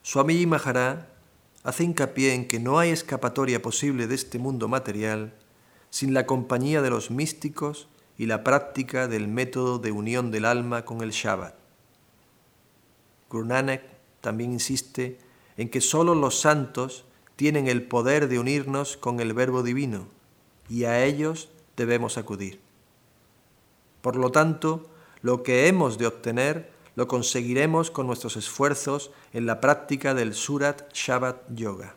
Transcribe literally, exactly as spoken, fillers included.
Swamiji Maharaj hace hincapié en que no hay escapatoria posible de este mundo material sin la compañía de los místicos y la práctica del método de unión del alma con el Shabad. Guru Nanak también insiste en que sólo los santos tienen el poder de unirnos con el Verbo Divino y a ellos debemos acudir. Por lo tanto, lo que hemos de obtener lo conseguiremos con nuestros esfuerzos en la práctica del Surat Shabad Yoga.